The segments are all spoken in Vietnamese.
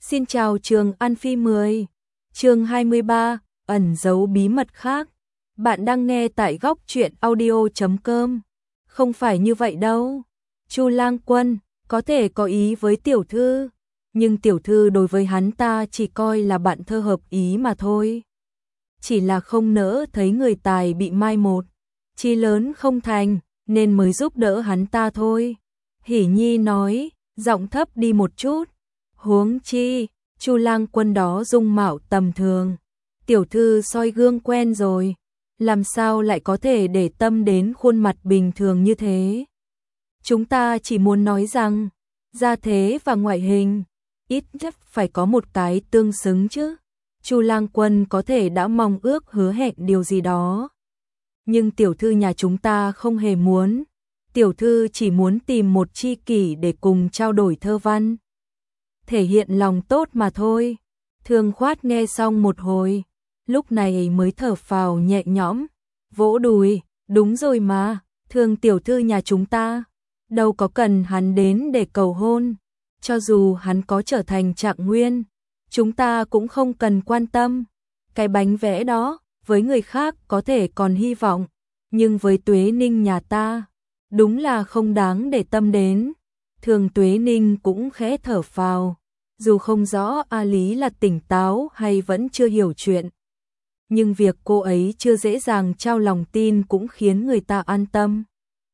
Xin chào Trường An Phi 10. Chương 23, ẩn giấu bí mật khác. Bạn đang nghe tại góc truyện audio.com. Không phải như vậy đâu. Chu Lang Quân có thể có ý với tiểu thư, nhưng tiểu thư đối với hắn ta chỉ coi là bạn thơ hợp ý mà thôi. Chỉ là không nỡ thấy người tài bị mai một, chí lớn không thành, nên mới giúp đỡ hắn ta thôi. Hỉ Nhi nói, giọng thấp đi một chút. Huống chi, Chu Lang Quân đó dung mạo tầm thường, tiểu thư soi gương quen rồi, làm sao lại có thể để tâm đến khuôn mặt bình thường như thế. Chúng ta chỉ muốn nói rằng, gia thế và ngoại hình, ít nhất phải có một cái tương xứng chứ. Chu Lang Quân có thể đã mong ước hứa hẹn điều gì đó, nhưng tiểu thư nhà chúng ta không hề muốn. Tiểu thư chỉ muốn tìm một tri kỷ để cùng trao đổi thơ văn, thể hiện lòng tốt mà thôi. Thương Khoát nghe xong một hồi, lúc này mới thở phào nhẹ nhõm, vỗ đùi, đúng rồi mà, Thương tiểu thư nhà chúng ta, đâu có cần hắn đến để cầu hôn, cho dù hắn có trở thành trạng nguyên, chúng ta cũng không cần quan tâm. Cái bánh vẽ đó, với người khác có thể còn hy vọng, nhưng với Tuế Ninh nhà ta, đúng là không đáng để tâm đến. Thường Tuế Ninh cũng khẽ thở phào, dù không rõ A Lý là tỉnh táo hay vẫn chưa hiểu chuyện, nhưng việc cô ấy chưa dễ dàng trao lòng tin cũng khiến người ta an tâm.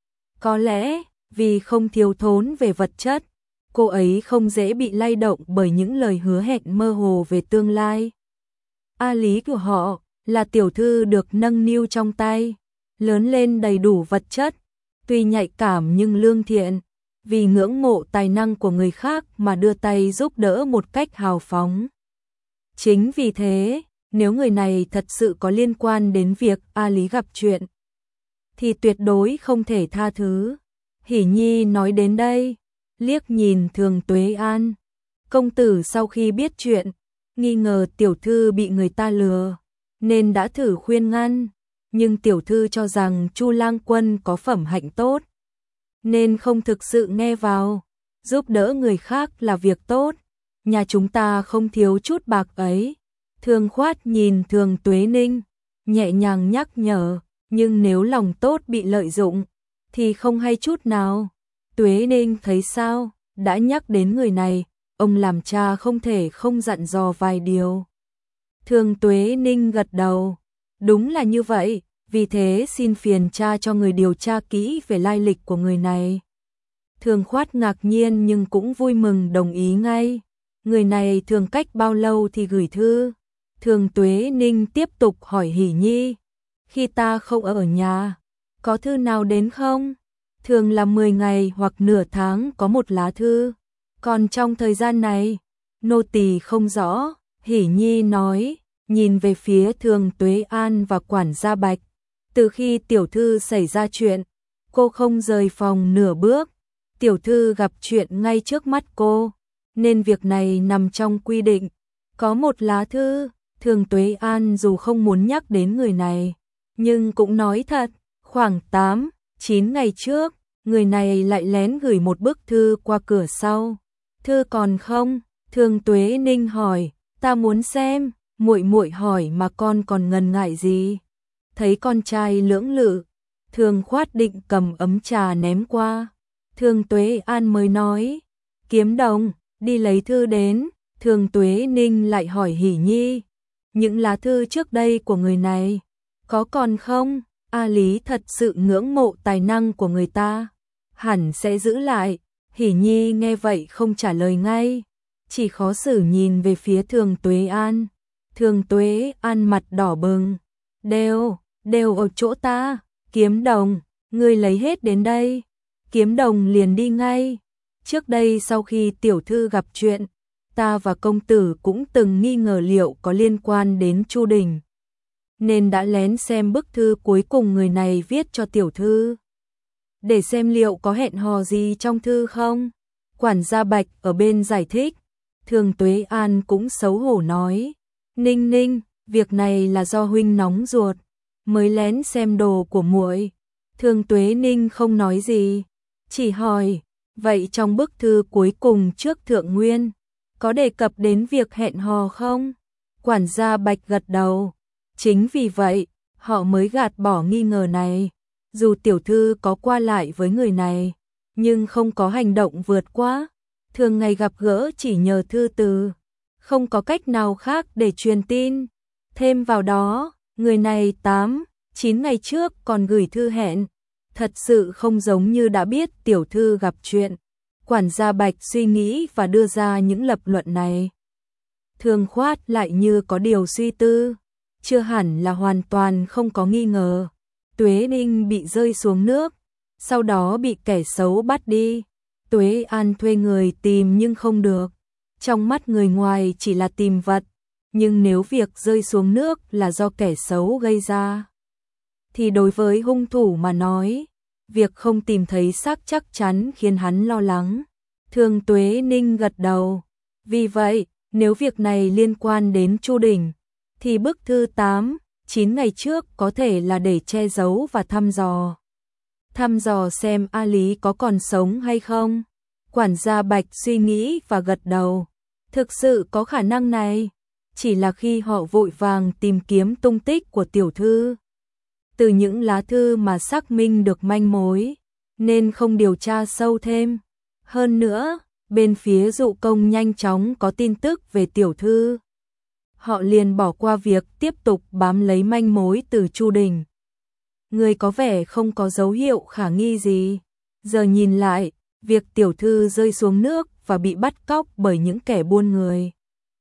Có lẽ, vì không thiếu thốn về vật chất, cô ấy không dễ bị lay động bởi những lời hứa hẹn mơ hồ về tương lai. A Lý của họ là tiểu thư được nâng niu trong tay, lớn lên đầy đủ vật chất, tuy nhạy cảm nhưng lương thiện, vì ngưỡng mộ tài năng của người khác mà đưa tay giúp đỡ một cách hào phóng. Chính vì thế, nếu người này thật sự có liên quan đến việc A Lý gặp chuyện, thì tuyệt đối không thể tha thứ. Hỉ Nhi nói đến đây, liếc nhìn Thường Tuế An. Công tử sau khi biết chuyện, nghi ngờ tiểu thư bị người ta lừa, nên đã thử khuyên ngăn, nhưng tiểu thư cho rằng Chu Lang Quân có phẩm hạnh tốt, nên không thực sự nghe vào. Giúp đỡ người khác là việc tốt, nhà chúng ta không thiếu chút bạc ấy. Thương Khoát nhìn Thường Tuế Ninh, nhẹ nhàng nhắc nhở, nhưng nếu lòng tốt bị lợi dụng, thì không hay chút nào. Tuế Ninh thấy sao, đã nhắc đến người này, ông làm cha không thể không dặn dò vài điều. Thường Tuế Ninh gật đầu, đúng là như vậy, vì thế xin phiền cha cho người điều tra kỹ về lai lịch của người này. Thường Khoát ngạc nhiên nhưng cũng vui mừng đồng ý ngay. Người này thường cách bao lâu thì gửi thư? Thường Tuế Ninh tiếp tục hỏi Hỉ Nhi. Khi ta không ở nhà, có thư nào đến không? Thường là 10 ngày hoặc nửa tháng có một lá thư. Còn trong thời gian này, nô tỳ không rõ. Hỉ Nhi nói, nhìn về phía Thường Tuế An và quản gia Bạch. Từ khi tiểu thư xảy ra chuyện, cô không rời phòng nửa bước. Tiểu thư gặp chuyện ngay trước mắt cô, nên việc này nằm trong quy định. Có một lá thư. Thường Tuế An dù không muốn nhắc đến người này, nhưng cũng nói thật, khoảng 8-9 ngày trước, người này lại lén gửi một bức thư qua cửa sau. Thư còn không? Thường Tuế Ninh hỏi, ta muốn xem. Muội muội hỏi mà con còn ngần ngại gì? Thấy con trai lưỡng lự, Thường Khoát định cầm ấm trà ném qua. Thường Tuế An mới nói, Kiếm Đồng, đi lấy thư đến. Thường Tuế Ninh lại hỏi Hỉ Nhi, những lá thư trước đây của người này, có còn không? A Lý thật sự ngưỡng mộ tài năng của người ta, hẳn sẽ giữ lại. Hỉ Nhi nghe vậy không trả lời ngay, chỉ khó xử nhìn về phía Thường Tuế An. Thường Tuế An mặt đỏ bừng, đều ở chỗ ta. Kiếm Đồng, ngươi lấy hết đến đây. Kiếm Đồng liền đi ngay. Trước đây sau khi tiểu thư gặp chuyện, ta và công tử cũng từng nghi ngờ liệu có liên quan đến Chu Đình, nên đã lén xem bức thư cuối cùng người này viết cho tiểu thư, để xem liệu có hẹn hò gì trong thư không. Quản gia Bạch ở bên giải thích. Thường Tuế An cũng xấu hổ nói, Ninh Ninh, việc này là do huynh nóng ruột, mới lén xem đồ của muội. Thường Tuế Ninh không nói gì, chỉ hỏi, vậy trong bức thư cuối cùng trước Thượng Nguyên, Có đề cập đến việc hẹn hò không? Quản gia Bạch gật đầu. Chính vì vậy, họ mới gạt bỏ nghi ngờ này. Dù tiểu thư có qua lại với người này, nhưng không có hành động vượt quá. Thường ngày gặp gỡ chỉ nhờ thư từ, không có cách nào khác để truyền tin. Thêm vào đó, người này 8-9 ngày trước còn gửi thư hẹn. Thật sự không giống như đã biết tiểu thư gặp chuyện. Quản gia Bạch suy nghĩ và đưa ra những lập luận này. Thường Khoát lại như có điều suy tư. Chưa hẳn là hoàn toàn không có nghi ngờ. Tuế Ninh bị rơi xuống nước, sau đó bị kẻ xấu bắt đi. Tuế An thuê người tìm nhưng không được. Trong mắt người ngoài chỉ là tìm vật, nhưng nếu việc rơi xuống nước là do kẻ xấu gây ra, thì đối với hung thủ mà nói, việc không tìm thấy xác chắc chắn khiến hắn lo lắng. Thường Tuế Ninh gật đầu. Vì vậy, nếu việc này liên quan đến Chu Đình, thì bức thư 8-9 ngày trước có thể là để che giấu và thăm dò. Thăm dò xem A Lý có còn sống hay không. Quản gia Bạch suy nghĩ và gật đầu. Thực sự có khả năng này. Chỉ là khi họ vội vàng tìm kiếm tung tích của tiểu thư, từ những lá thư mà xác minh được manh mối, nên không điều tra sâu thêm. Hơn nữa, bên phía Dụ Công nhanh chóng có tin tức về tiểu thư. Họ liền bỏ qua việc tiếp tục bám lấy manh mối từ Chu Đình. Người có vẻ không có dấu hiệu khả nghi gì. Giờ nhìn lại, việc tiểu thư rơi xuống nước và bị bắt cóc bởi những kẻ buôn người,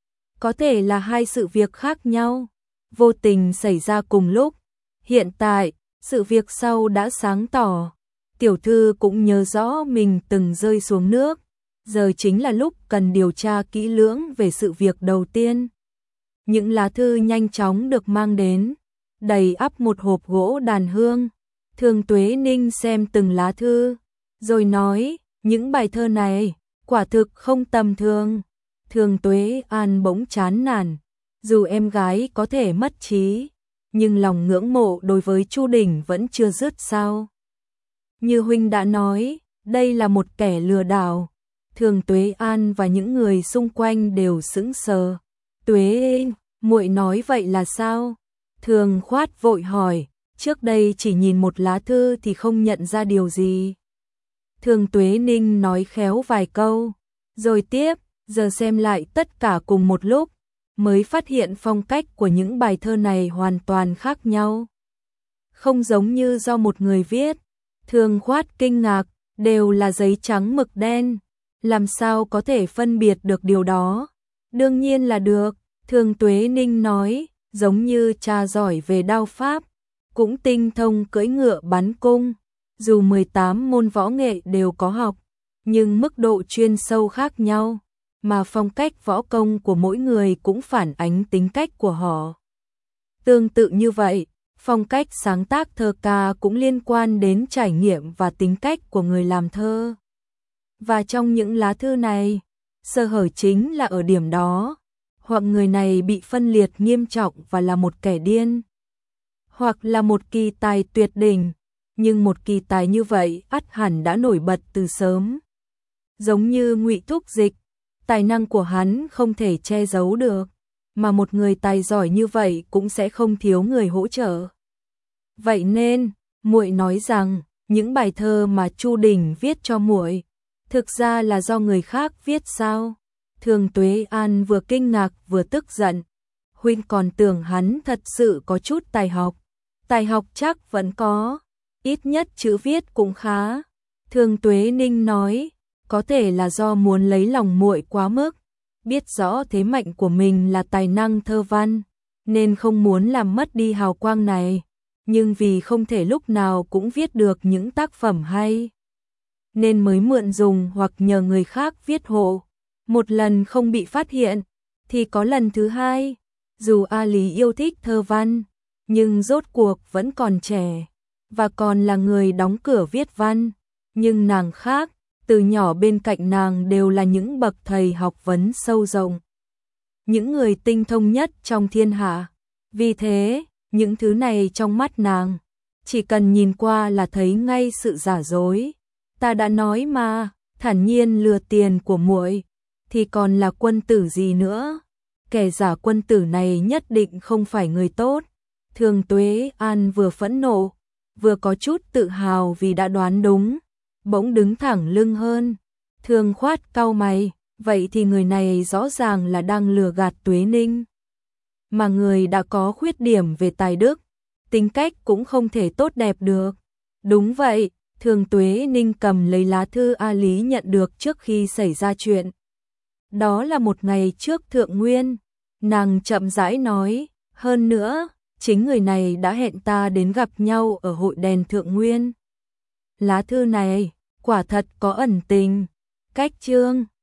có thể là hai sự việc khác nhau, vô tình xảy ra cùng lúc. Hiện tại, sự việc sau đã sáng tỏ. Tiểu thư cũng nhớ rõ mình từng rơi xuống nước. Giờ chính là lúc cần điều tra kỹ lưỡng về sự việc đầu tiên. Những lá thư nhanh chóng được mang đến, đầy ắp một hộp gỗ đàn hương. Thường Tuế Ninh xem từng lá thư, rồi nói, những bài thơ này, quả thực không tầm thường. Thường Tuế An bỗng chán nản, dù em gái có thể mất trí, nhưng lòng ngưỡng mộ đối với Chu Đình vẫn chưa dứt sao. Như huynh đã nói, đây là một kẻ lừa đảo. Thường Tuế An và những người xung quanh đều sững sờ. Tuế, muội nói vậy là sao? Thường Khoát vội hỏi, trước đây chỉ nhìn một lá thư thì không nhận ra điều gì. Thường Tuế Ninh nói khéo vài câu, rồi tiếp, giờ xem lại tất cả cùng một lúc, mới phát hiện phong cách của những bài thơ này hoàn toàn khác nhau. Không giống như do một người viết. Thường Khoát kinh ngạc, đều là giấy trắng mực đen. Làm sao có thể phân biệt được điều đó? Đương nhiên là được, Thường Tuế Ninh nói, giống như cha giỏi về đao pháp, cũng tinh thông cưỡi ngựa bắn cung. Dù 18 môn võ nghệ đều có học, nhưng mức độ chuyên sâu khác nhau, mà phong cách võ công của mỗi người cũng phản ánh tính cách của họ. Tương tự như vậy, phong cách sáng tác thơ ca cũng liên quan đến trải nghiệm và tính cách của người làm thơ. Và trong những lá thư này, sơ hở chính là ở điểm đó, hoặc người này bị phân liệt nghiêm trọng và là một kẻ điên, hoặc là một kỳ tài tuyệt đỉnh, nhưng một kỳ tài như vậy ắt hẳn đã nổi bật từ sớm. Giống như Ngụy Thúc Dịch, tài năng của hắn không thể che giấu được, mà một người tài giỏi như vậy cũng sẽ không thiếu người hỗ trợ. Vậy nên, muội nói rằng, những bài thơ mà Chu Đình viết cho muội, thực ra là do người khác viết sao? Thường Tuế An vừa kinh ngạc vừa tức giận. Huynh còn tưởng hắn thật sự có chút tài học. Tài học chắc vẫn có, ít nhất chữ viết cũng khá. Thường Tuế Ninh nói, có thể là do muốn lấy lòng muội quá mức, biết rõ thế mạnh của mình là tài năng thơ văn, nên không muốn làm mất đi hào quang này, nhưng vì không thể lúc nào cũng viết được những tác phẩm hay, nên mới mượn dùng hoặc nhờ người khác viết hộ. Một lần không bị phát hiện, thì có lần thứ hai. Dù A Lý yêu thích thơ văn, nhưng rốt cuộc vẫn còn trẻ, và còn là người đóng cửa viết văn. Nhưng nàng khác, từ nhỏ bên cạnh nàng đều là những bậc thầy học vấn sâu rộng, những người tinh thông nhất trong thiên hạ. Vì thế, những thứ này trong mắt nàng, chỉ cần nhìn qua là thấy ngay sự giả dối. Ta đã nói mà, thản nhiên lừa tiền của muội. thì còn là quân tử gì nữa? Kẻ giả quân tử này nhất định không phải người tốt. Thường Tuế An vừa phẫn nộ, vừa có chút tự hào vì đã đoán đúng, bỗng đứng thẳng lưng hơn. Thường Khoát cau mày, vậy thì người này rõ ràng là đang lừa gạt Tuế Ninh. Mà người đã có khuyết điểm về tài đức, tính cách cũng không thể tốt đẹp được. Đúng vậy, Thường Tuế Ninh cầm lấy lá thư A Lý nhận được trước khi xảy ra chuyện. Đó là một ngày trước Thượng Nguyên, nàng chậm rãi nói, hơn nữa, chính người này đã hẹn ta đến gặp nhau ở hội đèn Thượng Nguyên. Lá thư này, quả thật có ẩn tình. Cách chương